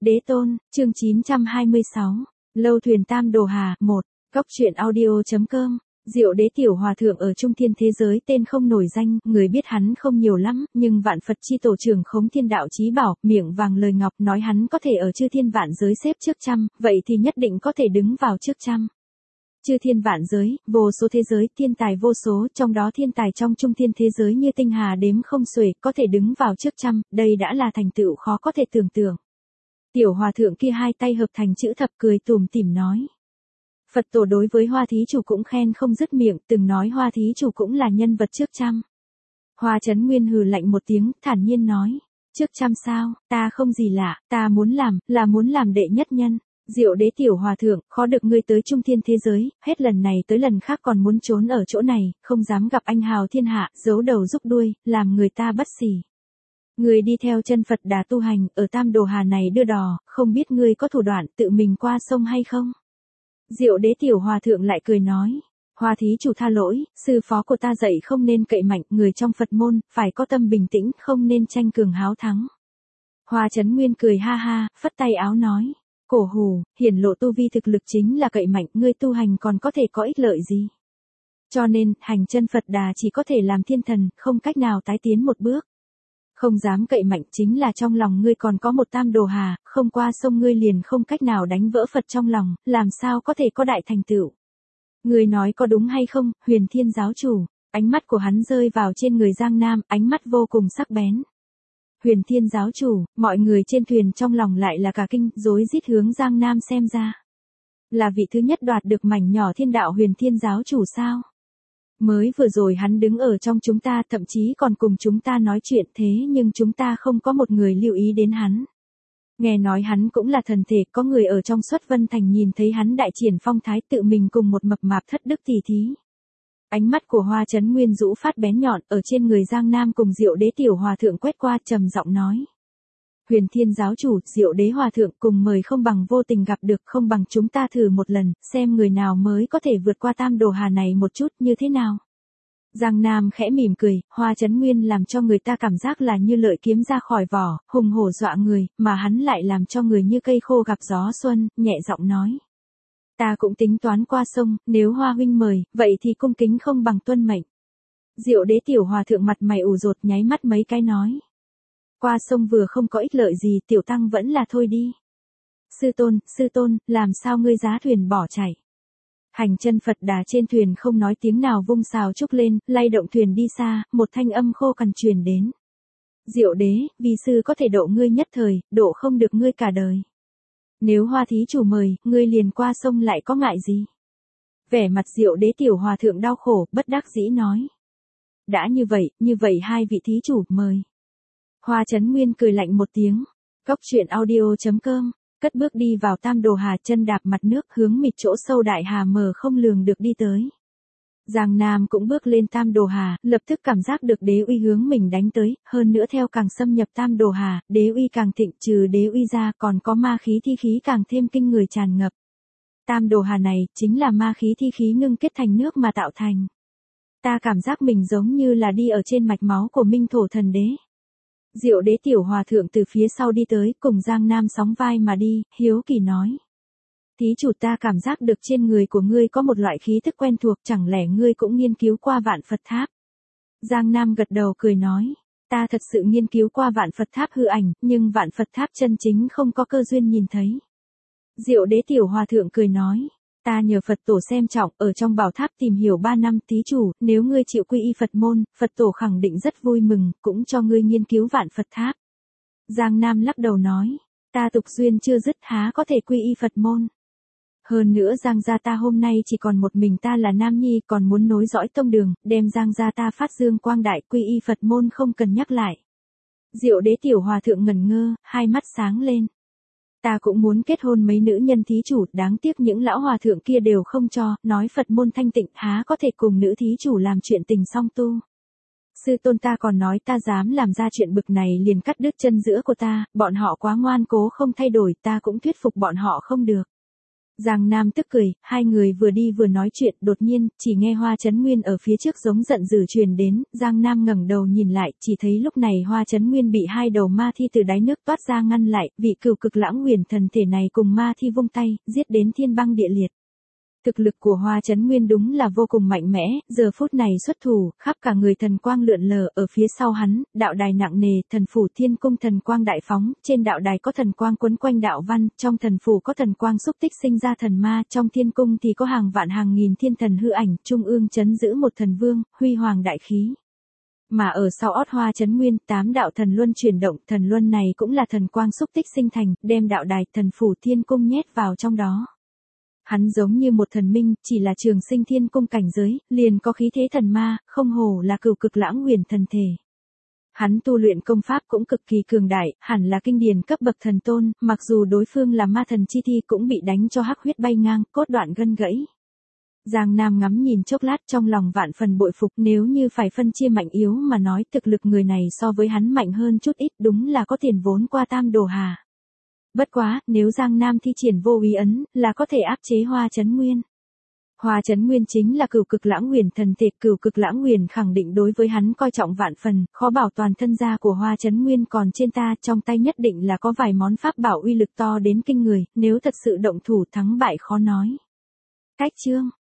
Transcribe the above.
Đế tôn, chương 926. Lâu thuyền Tam Đồ Hà, 1. Góc truyện audio.com. Diệu Đế tiểu hòa thượng ở trung thiên thế giới tên không nổi danh, người biết hắn không nhiều lắm, nhưng vạn Phật chi tổ trưởng Khống Thiên Đạo Chí Bảo, miệng vàng lời ngọc nói hắn có thể ở chư thiên vạn giới xếp trước trăm, vậy thì nhất định có thể đứng vào trước trăm. Chư thiên vạn giới, vô số thế giới, thiên tài vô số, trong đó thiên tài trong trung thiên thế giới như tinh hà đếm không xuể, có thể đứng vào trước trăm, đây đã là thành tựu khó có thể tưởng tượng. Tiểu hòa thượng kia hai tay hợp thành chữ thập cười tủm tỉm nói. Phật tổ đối với Hoa Thí Chủ cũng khen không dứt miệng, từng nói Hoa Thí Chủ cũng là nhân vật trước trăm. Hoa Chấn Nguyên hừ lạnh một tiếng, thản nhiên nói. Trước trăm sao, ta không gì lạ, ta muốn làm đệ nhất nhân. Diệu Đế tiểu hòa thượng, khó được ngươi tới trung thiên thế giới, hết lần này tới lần khác còn muốn trốn ở chỗ này, không dám gặp anh hào thiên hạ, giấu đầu rúc đuôi, làm người ta bất xỉ. Ngươi đi theo chân Phật Đà tu hành, ở Tam Đồ Hà này đưa đò, không biết ngươi có thủ đoạn tự mình qua sông hay không? Diệu Đế tiểu hòa thượng lại cười nói, Hoa Thí Chủ tha lỗi, sư phó của ta dạy không nên cậy mạnh, người trong Phật môn, phải có tâm bình tĩnh, không nên tranh cường háo thắng. Hoa Chấn Nguyên cười ha ha, phất tay áo nói, cổ hù, hiển lộ tu vi thực lực chính là cậy mạnh, ngươi tu hành còn có thể có ích lợi gì? Cho nên, hành chân Phật Đà chỉ có thể làm thiên thần, không cách nào tái tiến một bước. Không dám cậy mạnh chính là trong lòng ngươi còn có một Tam Đồ Hà, không qua sông ngươi liền không cách nào đánh vỡ Phật trong lòng, làm sao có thể có đại thành tựu. Ngươi nói có đúng hay không, Huyền Thiên giáo chủ, ánh mắt của hắn rơi vào trên người Giang Nam, ánh mắt vô cùng sắc bén. Huyền Thiên giáo chủ, mọi người trên thuyền trong lòng lại là cả kinh, rối rít hướng Giang Nam xem ra. Là vị thứ nhất đoạt được mảnh nhỏ thiên đạo Huyền Thiên giáo chủ sao? Mới vừa rồi hắn đứng ở trong chúng ta, thậm chí còn cùng chúng ta nói chuyện, thế nhưng chúng ta không có một người lưu ý đến hắn. Nghe nói hắn cũng là thần thể, có người ở trong Xuất Vân Thành nhìn thấy hắn đại triển phong thái, tự mình cùng một mập mạp thất đức tỷ thí. Ánh mắt của Hoa Chấn Nguyên rũ phát bén nhọn, ở trên người Giang Nam cùng Diệu Đế tiểu hòa thượng quét qua, trầm giọng nói. Huyền Thiên giáo chủ, Diệu Đế hòa thượng cùng mời không bằng vô tình gặp được, không bằng chúng ta thử một lần, xem người nào mới có thể vượt qua Tam Đồ Hà này một chút, như thế nào? Giang Nam khẽ mỉm cười, Hoa Chấn Nguyên làm cho người ta cảm giác là như lợi kiếm ra khỏi vỏ, hùng hổ dọa người, mà hắn lại làm cho người như cây khô gặp gió xuân, nhẹ giọng nói. Ta cũng tính toán qua sông, nếu Hoa huynh mời, vậy thì cung kính không bằng tuân mệnh. Diệu Đế tiểu hòa thượng mặt mày ủ rột nháy mắt mấy cái nói. Qua sông vừa không có ích lợi gì, tiểu tăng vẫn là thôi đi. Sư tôn, làm sao ngươi giá thuyền bỏ chạy? Hành chân Phật Đà trên thuyền không nói tiếng nào vung sào trúc lên, lay động thuyền đi xa, một thanh âm khô cằn truyền đến. Diệu Đế, vi sư có thể độ ngươi nhất thời, độ không được ngươi cả đời. Nếu Hoa Thí Chủ mời, ngươi liền qua sông lại có ngại gì? Vẻ mặt Diệu Đế tiểu hòa thượng đau khổ, bất đắc dĩ nói. Đã như vậy hai vị thí chủ mời. Hoa Chấn Nguyên cười lạnh một tiếng. Góc truyện audio.com. Cất bước đi vào Tam Đồ Hà, chân đạp mặt nước hướng mịt chỗ sâu đại hà mờ không lường được đi tới. Giang Nam cũng bước lên Tam Đồ Hà, lập tức cảm giác được đế uy hướng mình đánh tới, hơn nữa theo càng xâm nhập Tam Đồ Hà, đế uy càng thịnh, trừ đế uy ra còn có ma khí thi khí càng thêm kinh người tràn ngập. Tam Đồ Hà này chính là ma khí thi khí ngưng kết thành nước mà tạo thành. Ta cảm giác mình giống như là đi ở trên mạch máu của Minh Thổ Thần Đế. Diệu Đế tiểu hòa thượng từ phía sau đi tới, cùng Giang Nam sóng vai mà đi, hiếu kỳ nói. Thí chủ, ta cảm giác được trên người của ngươi có một loại khí thức quen thuộc, chẳng lẽ ngươi cũng nghiên cứu qua Vạn Phật Tháp? Giang Nam gật đầu cười nói. Ta thật sự nghiên cứu qua Vạn Phật Tháp hư ảnh, nhưng Vạn Phật Tháp chân chính không có cơ duyên nhìn thấy. Diệu Đế tiểu hòa thượng cười nói. Ta nhờ Phật tổ xem trọng, ở trong bảo tháp tìm hiểu 3 năm, thí chủ, nếu ngươi chịu quy y Phật môn, Phật tổ khẳng định rất vui mừng, cũng cho ngươi nghiên cứu Vạn Phật Tháp. Giang Nam lắc đầu nói, ta tục duyên chưa dứt, há có thể quy y Phật môn. Hơn nữa Giang gia ta hôm nay chỉ còn một mình ta là nam nhi, còn muốn nối dõi tông đường, đem Giang gia ta phát dương quang đại, quy y Phật môn không cần nhắc lại. Diệu Đế tiểu hòa thượng ngẩn ngơ, hai mắt sáng lên. Ta cũng muốn kết hôn mấy nữ nhân thí chủ, đáng tiếc những lão hòa thượng kia đều không cho, nói Phật môn thanh tịnh, há có thể cùng nữ thí chủ làm chuyện tình song tu. Sư tôn ta còn nói ta dám làm ra chuyện bực này liền cắt đứt chân giữa của ta, bọn họ quá ngoan cố không thay đổi, ta cũng thuyết phục bọn họ không được. Giang Nam tức cười, hai người vừa đi vừa nói chuyện, đột nhiên, chỉ nghe Hoa Chấn Nguyên ở phía trước giống giận dữ truyền đến, Giang Nam ngẩng đầu nhìn lại, chỉ thấy lúc này Hoa Chấn Nguyên bị hai đầu ma thi từ đáy nước toát ra ngăn lại, vị cửu cực lãng huyền thần thể này cùng ma thi vung tay, giết đến thiên băng địa liệt. Thực lực của Hoa Chấn Nguyên đúng là vô cùng mạnh mẽ, giờ phút này xuất thủ, khắp cả người thần quang lượn lờ, ở phía sau hắn, đạo đài nặng nề, thần phủ thiên cung thần quang đại phóng, trên đạo đài có thần quang quấn quanh đạo văn, trong thần phủ có thần quang xúc tích sinh ra thần ma, trong thiên cung thì có hàng vạn hàng nghìn thiên thần hư ảnh, trung ương trấn giữ một thần vương, huy hoàng đại khí. Mà ở sau ót Hoa Chấn Nguyên, 8 đạo thần luân chuyển động, thần luân này cũng là thần quang xúc tích sinh thành, đem đạo đài, thần phủ thiên cung nhét vào trong đó. Hắn giống như một thần minh, chỉ là trường sinh thiên cung cảnh giới, liền có khí thế thần ma, không hổ là cửu cực lãng huyền thần thể. Hắn tu luyện công pháp cũng cực kỳ cường đại, hẳn là kinh điển cấp bậc thần tôn, mặc dù đối phương là ma thần chi thi cũng bị đánh cho hắc huyết bay ngang, cốt đoạn gân gãy. Giang Nam ngắm nhìn chốc lát trong lòng vạn phần bội phục, nếu như phải phân chia mạnh yếu mà nói thực lực người này so với hắn mạnh hơn chút ít, đúng là có tiền vốn qua Tam Đồ Hà. Bất quá, nếu Giang Nam thi triển vô ý ấn, là có thể áp chế Hoa Chấn Nguyên. Hoa Chấn Nguyên chính là cửu cực lãng huyền thần thể, cửu cực lãng huyền khẳng định đối với hắn coi trọng vạn phần, khó bảo toàn thân gia của Hoa Chấn Nguyên còn trên ta, trong tay nhất định là có vài món pháp bảo uy lực to đến kinh người, nếu thật sự động thủ thắng bại khó nói. Cách chương